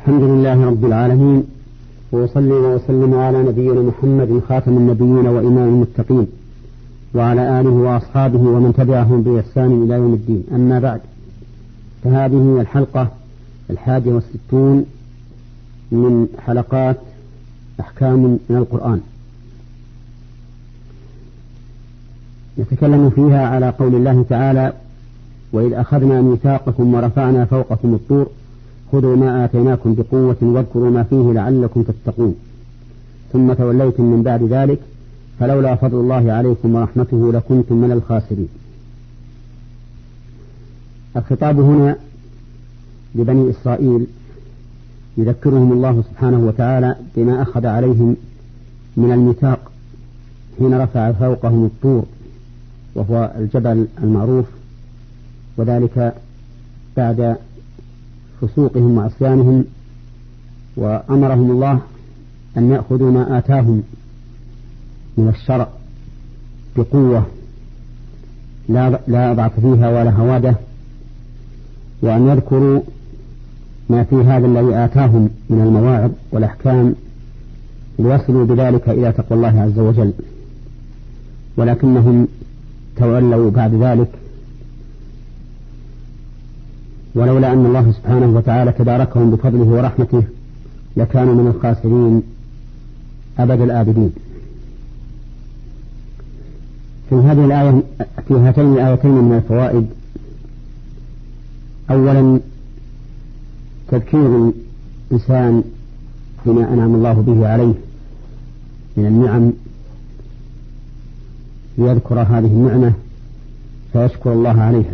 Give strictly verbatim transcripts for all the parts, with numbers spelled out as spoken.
الحمد لله رب العالمين، وأصلي وأسلم على نبينا محمد خاتم النبيين وإمام المتقين، وعلى آله وأصحابه ومن تبعهم بإحسان إلى يوم الدين. أما بعد، فهذه الحلقة الحادية والستون من حلقات أحكام من القرآن، نتكلم فيها على قول الله تعالى: وإذ أخذنا ميثاقكم ورفعنا فوقكم الطور خذوا ما آتيناكم بقوة واذكروا ما فيه لعلكم تتقون، ثم توليتم من بعد ذلك فلولا فضل الله عليكم ورحمته لكنتم من الخاسرين. الخطاب هنا لبني إسرائيل، يذكرهم الله سبحانه وتعالى بما أخذ عليهم من الميثاق حين رفع فوقهم الطور، وهو الجبل المعروف، وذلك بعد فسوقهم وعصيانهم، وأمرهم الله أن يأخذوا ما آتاهم من الشرع بقوة لا ضعف فيها ولا هوادة، وأن يذكروا ما في هذا الذي آتاهم من المواعظ والأحكام ليصلوا بذلك إلى تقوى الله عز وجل، ولكنهم تولوا بعد ذلك، ولولا أن الله سبحانه وتعالى تباركهم بفضله ورحمته لكانوا من الخاسرين أبد الآبدين. في هذه الآية في هاتين الآيتين من الفوائد: أولا تذكير الإنسان بما أنعم الله به عليه من النعم، ليذكر هذه النعمة فيشكر الله عليها،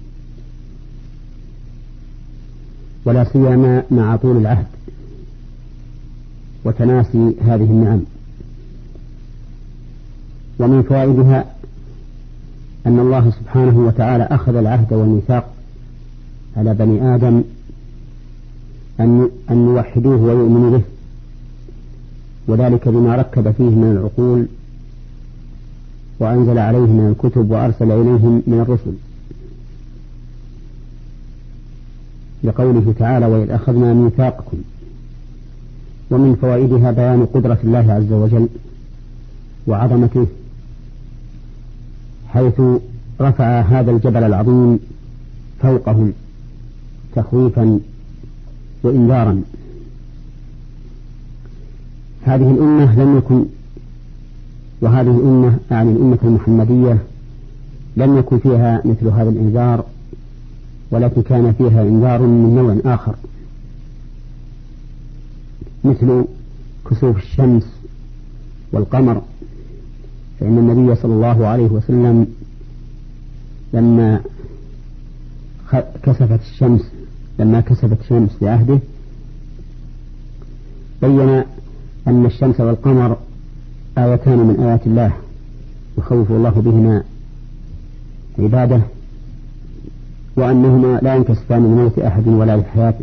ولا سيما مع طول العهد وتناسي هذه النعم. ومن فوائدها أن الله سبحانه وتعالى أخذ العهد والميثاق على بني آدم أن أن يوحدوه ويؤمنوا به، وذلك بما ركب فيه من العقول وأنزل عليه من الكتب وأرسل إليهم من الرسل، لقوله تعالى: وإذ أخذنا ميثاقكم. ومن فوائدها بيان قدرة الله عز وجل وعظمته، حيث رفع هذا الجبل العظيم فوقهم تخويفا وإنذارا. هذه الأمة لم يكن وهذه الأمة يعني الأمة المحمدية لم يكن فيها مثل هذا الإنذار، ولكن كان فيها إنذار من نوع آخر، مثل كسوف الشمس والقمر، فإن النبي صلى الله عليه وسلم لما كسفت الشمس لما كسفت الشمس في عهده بين أن الشمس والقمر آيتان من آيات الله يخوف الله بهما عباده، وأنهما لا ينكسفان لموت أحد ولا لحياته.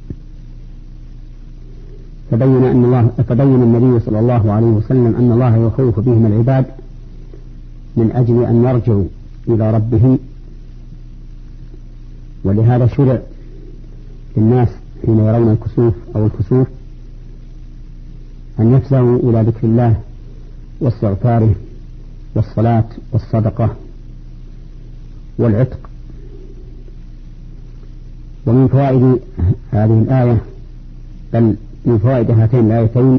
فبين أن الله فبين النبي صلى الله عليه وسلم أن الله يخوف بهما العباد من أجل أن يرجعوا إلى ربهم، ولهذا شرع للناس حين يرون الكسوف أو الكسوف أن يفزعوا إلى ذكر الله واستغفاره والصلاة والصدقة والعتق. ومن فوائد هذه الآية بل من فوائد هاتين الآيتين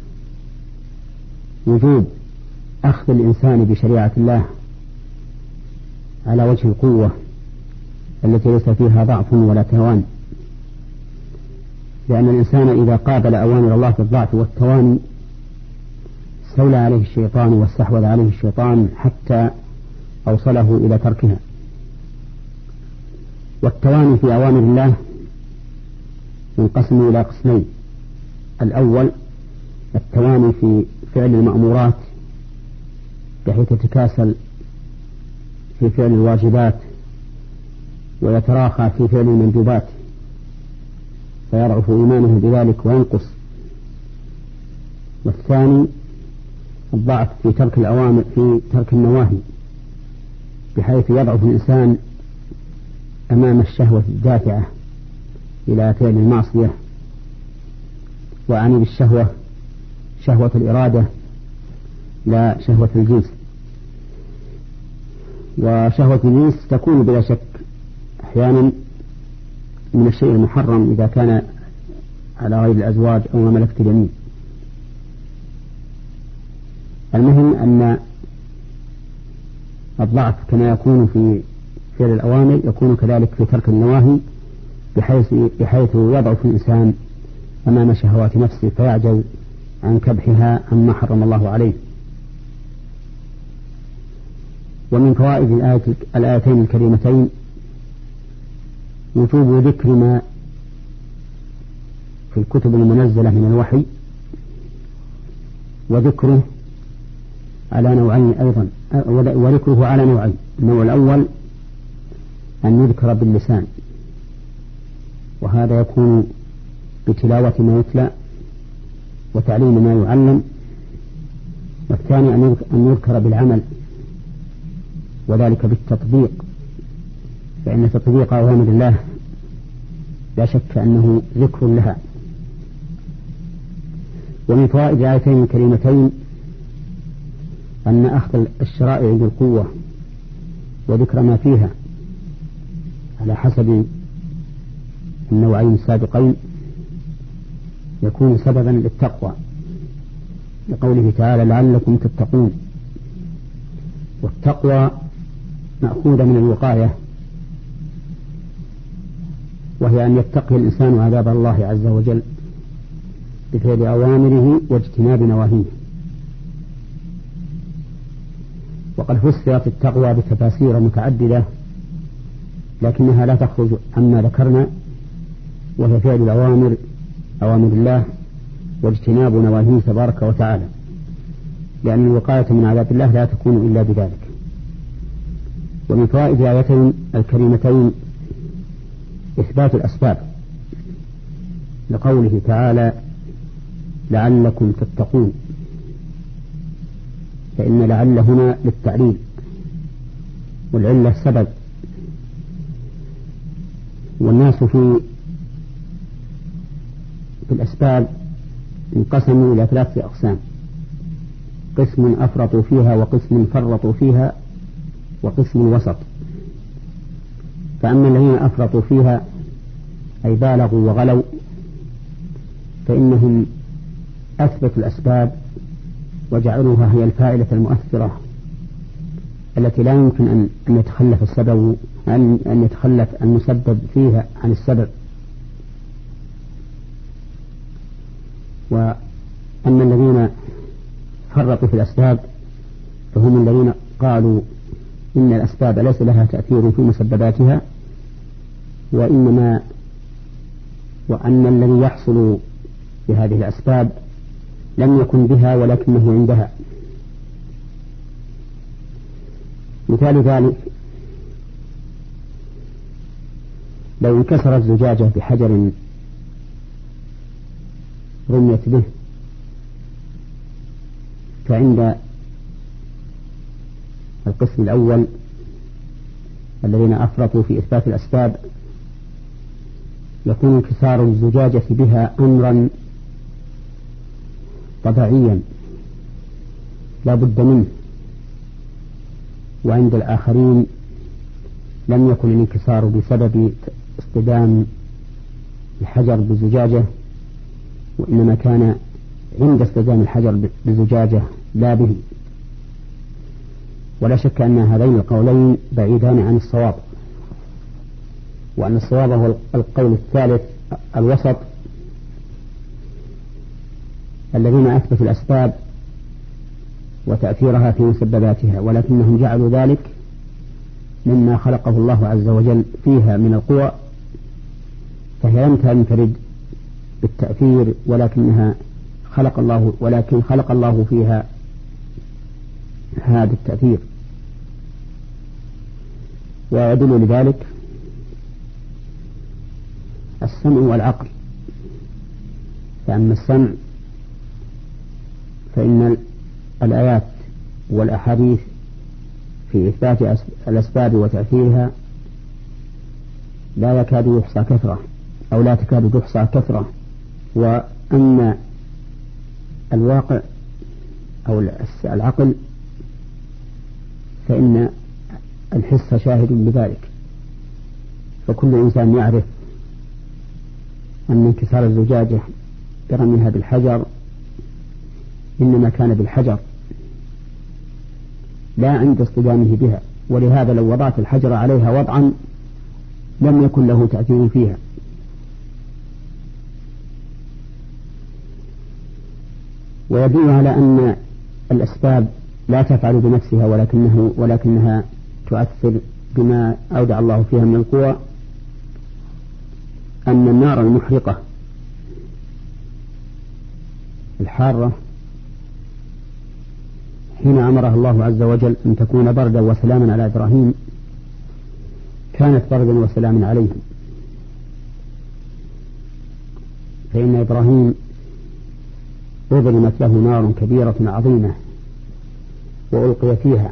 وجوب أخذ الإنسان بشريعة الله على وجه القوة التي ليس فيها ضعف ولا توان، لأن الإنسان إذا قابل أوامر الله في الضعف والتواني استولى عليه الشيطان واستحوذ عليه الشيطان حتى أوصله إلى تركها. والتواني في أوامر الله ينقسم إلى قسمين: الأول التواني في فعل المأمورات بحيث يتكاسل في فعل الواجبات ويتراخى في فعل المندوبات فيضعف إيمانه بذلك وينقص. والثاني الضعف في ترك الأوامر في ترك النواهي بحيث يضعف الإنسان أمام الشهوة الدافعة إلى فعل المعصية وأعني بالشهوة شهوة الإرادة لا شهوة الجنس. وشهوة الجنس تكون بلا شك أحيانا من الشيء المحرم إذا كان على غير الأزواج أو ما ملكت اليمين. المهم أن الضعف كما يكون في فعل الأوامر يكون كذلك في ترك النواهي، بحيث بحيث يضع في الإنسان أمام شهوات نفسه فيعجز عن كبحها عما حرم الله عليه. ومن فوائد الآية الآيتين الكريمتين وجوب ذكر ما في الكتب المنزلة من الوحي، وذكره على نوعين أيضا، وذكره على نوعين. النوع الأول أن يذكر باللسان، وهذا يكون بتلاوة ما يتلى وتعليم ما يعلم. والثاني أن يذكر بالعمل، وذلك بالتطبيق، فإن تطبيق أوامر الله لا شك أنه ذكر لها. ومن فوائد الآيتين الكريمتين أن أخذ الشرائع بالقوة وذكر ما فيها على حسب النوعين السابقين يكون سببا للتقوى، لقوله تعالى لعلكم تتقون. والتقوى مأخوذة من الوقاية، وهي أن يتقي الإنسان عذاب الله عز وجل بفعل أوامره واجتناب نواهيه. وقد فسرت التقوى بتفاسير متعددة، لكنها لا تخرج عما ذكرنا، وهي فعل الأوامر أوامر الله واجتناب نواهيه تبارك وتعالى، لأن الوقاية من عذاب الله لا تكون إلا بذلك. ومن فوائد الآيتين الكريمتين إثبات الأسباب، لقوله تعالى لعلكم تتقون، فإن لعل هنا للتعليل، والعلة سبب. والناس في في الأسباب انقسموا إلى ثلاثة أقسام: قسم أفرطوا فيها، وقسم فرطوا فيها، وقسم وسط. فأما الذين أفرطوا فيها أي بالغوا وغلوا فإنهم أثبتوا الأسباب وجعلوها هي الفاعلة المؤثرة التي لا يمكن أن أن يتخلف السبب أن أن يتخلف المسبب فيها عن السبب. وأما الذين فرطوا في الأسباب فهم الذين قالوا إن الأسباب ليس لها تأثير في مسبباتها، وإنما وأن الذي يحصل بهذه الأسباب لم يكن بها ولكنه عندها. مثال ذلك لو انكسرت زجاجة بحجر رميت به، فعند القسم الأول الذين أفرطوا في إثبات الأسباب يكون انكسار الزجاجة بها أمرا طبيعيا لا بد منه، وعند الآخرين لم يكن الانكسار بسبب اصطدام الحجر بالزجاجة، وإنما كان عند اصطدام الحجر بالزجاجة لا به. ولا شك أن هذين القولين بعيدان عن الصواب، وأن الصواب هو القول الثالث الوسط، الذين أثبتوا الأسباب وتأثيرها في مسبباتها، ولكنهم جعلوا ذلك مما خلقه الله عز وجل فيها من القوى، فهي لم تنفرد بالتأثير ولكنها خلق الله ولكن خلق الله فيها هذا التأثير. ويدل لذلك السمع والعقل. فأما السمع فإن الآيات والأحاديث في إثبات الأسباب وتأثيرها لا يكاد يحصى كثرة، أو لا تكاد تحصى كثرة وأن الواقع أو العقل فإن الحس شاهد بذلك، فكل إنسان يعرف أن انكسار الزجاجة برميها بالحجر إنما كان بالحجر لا عند اصطدامه بها، ولهذا لو وضعت الحجر عليها وضعا لم يكن له تأثير فيها. ويدل على أن الأسباب لا تفعل بنفسها ولكنه ولكنها تؤثر بما أودع الله فيها من القوى، أن النار المحرقة الحارة حين أمرها الله عز وجل أن تكون بردا وسلاما على إبراهيم كانت بردا وسلاما عليهم، فإن إبراهيم أظلمت له نار كبيرة عظيمة وألقي فيها،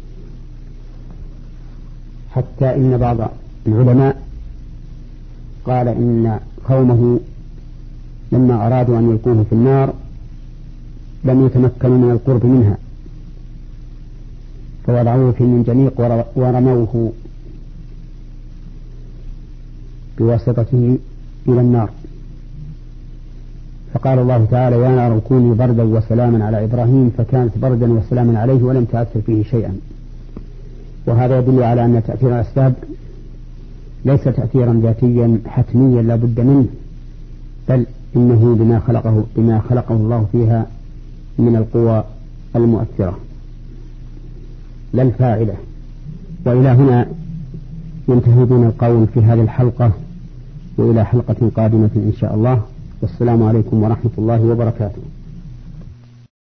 حتى إن بعض العلماء قال إن قومه لما أرادوا أن يلقوه في النار لم يتمكنوا من القرب منها فوضعوه في المنجنيق ورموه بواسطته إلى النار، فقال الله تعالى: يا نار كوني بردا وسلاما على إبراهيم، فكانت بردا وسلاما عليه ولم تأثر فيه شيئا. وهذا يدل على أن تأثير الأسباب ليس تأثيرا ذاتيا حتميا لا بد منه، بل إنه بما خلقه بما خلقه الله فيها من القوى المؤثرة لا الفاعلة. وإلى هنا ينتهي بنا القول في هذه الحلقة، وإلى حلقة قادمة إن شاء الله، والسلام عليكم ورحمة الله وبركاته.